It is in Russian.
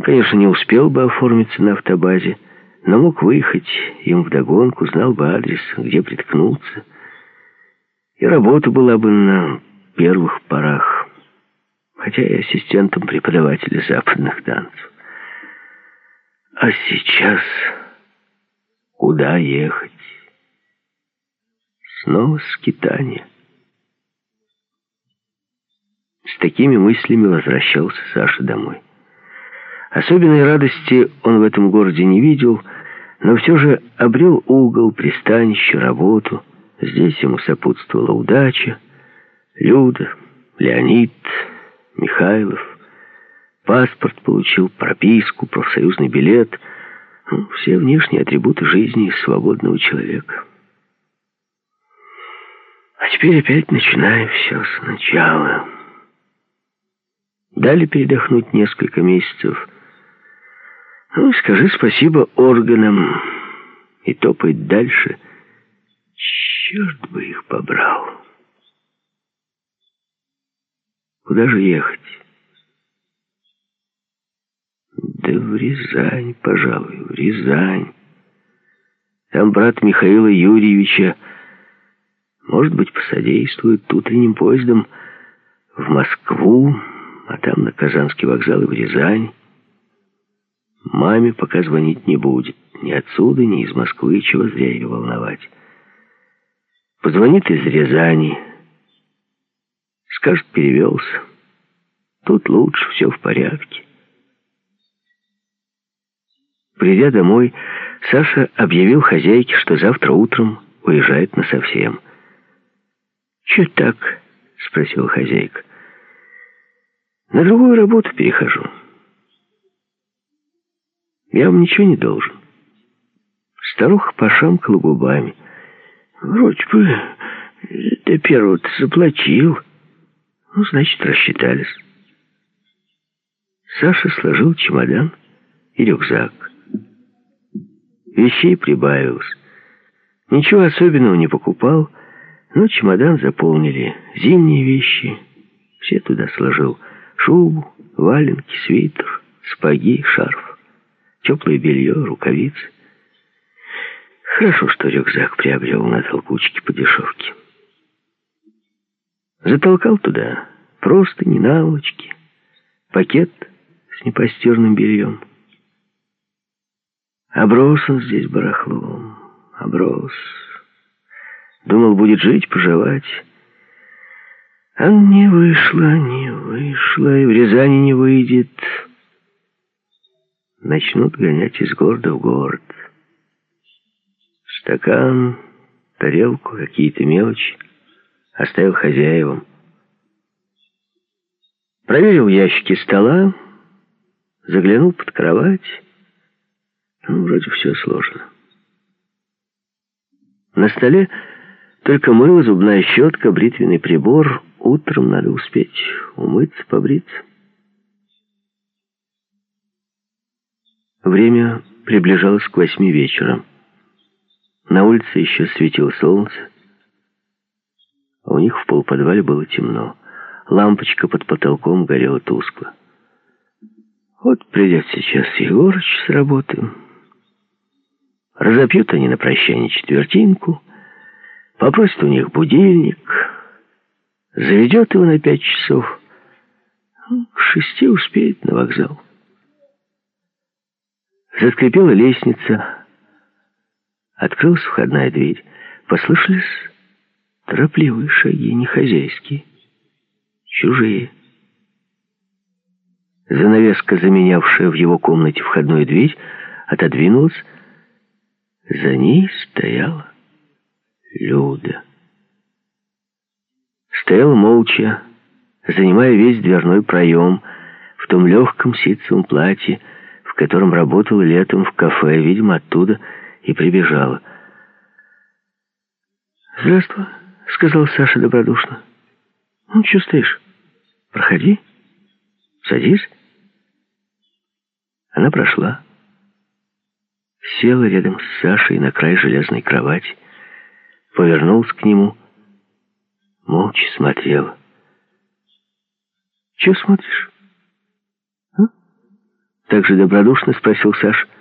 конечно, не успел бы оформиться на автобазе, но мог выехать им вдогонку, знал бы адрес, где приткнуться. И работа была бы на первых порах, хотя и ассистентом преподавателя западных танцев. А сейчас куда ехать? Снова скитание. С такими мыслями возвращался Саша домой. Особенной радости он в этом городе не видел, но все же обрел угол, пристанище, работу. Здесь ему сопутствовала удача. Люда, Леонид, Михайлов. Паспорт получил, прописку, профсоюзный билет. Все внешние атрибуты жизни свободного человека. А теперь опять начинаем все сначала. Дали передохнуть несколько месяцев. Скажи спасибо органам и топает дальше. Черт бы их побрал. Куда же ехать? Да в Рязань, пожалуй, в Рязань. Там брат Михаила Юрьевича, может быть, посодействует утренним поездом в Москву, а там на Казанский вокзал и в Рязань. Маме пока звонить не будет. Ни отсюда, ни из Москвы, чего зря ее волновать. Позвонит из Рязани. Скажет, перевелся. Тут лучше, все в порядке. Придя домой, Саша объявил хозяйке, что завтра утром уезжает насовсем. «Чё так?» — спросила хозяйка. «На другую работу перехожу. Я вам ничего не должен». Старуха пошамкала губами. «Вроде бы до первого-то заплатил. Значит, рассчитались». Саша сложил чемодан и рюкзак. Вещей прибавилось. Ничего особенного не покупал, но чемодан заполнили зимние вещи. Все туда сложил. Шубу, валенки, свитер, сапоги, шарф, теплое белье, рукавицы. Хорошо, что рюкзак приобрел на толкучке по дешевке. Затолкал туда простыни, наволочки, пакет с непостиранным бельем. Оброс он здесь барахлом, оброс. Думал, будет жить, поживать. А не вышло, и в Рязани не выйдет. Начнут гонять из города в город. Стакан, тарелку, какие-то мелочи оставил хозяевам. Проверил ящики стола, заглянул под кровать. Вроде все сложно. На столе только мыло, зубная щетка, бритвенный прибор. Утром надо успеть умыться, побриться. Время приближалось к 8 вечера. На улице еще светило солнце, а у них в полуподвале было темно. Лампочка под потолком горела тускло. Вот придет сейчас Егорыч с работы. Разопьют они на прощание четвертинку, попросят у них будильник, заведет его на 5 часов. К 6 успеет на вокзал. Заскрипела лестница, открылась входная дверь. Послышались торопливые шаги, не хозяйские, чужие. Занавеска, заменявшая в его комнате входную дверь, отодвинулась. За ней стояла Люда. Стояла молча, занимая весь дверной проем, в том легком ситцевом платье, в котором работала летом в кафе, видимо, оттуда и прибежала. «Здравствуй», — сказал Саша добродушно. «Чё стоишь? Проходи, садись». Она прошла. Села рядом с Сашей на край железной кровати, повернулась к нему, молча смотрела. «Чего смотришь? Так же добродушно спросил Саша.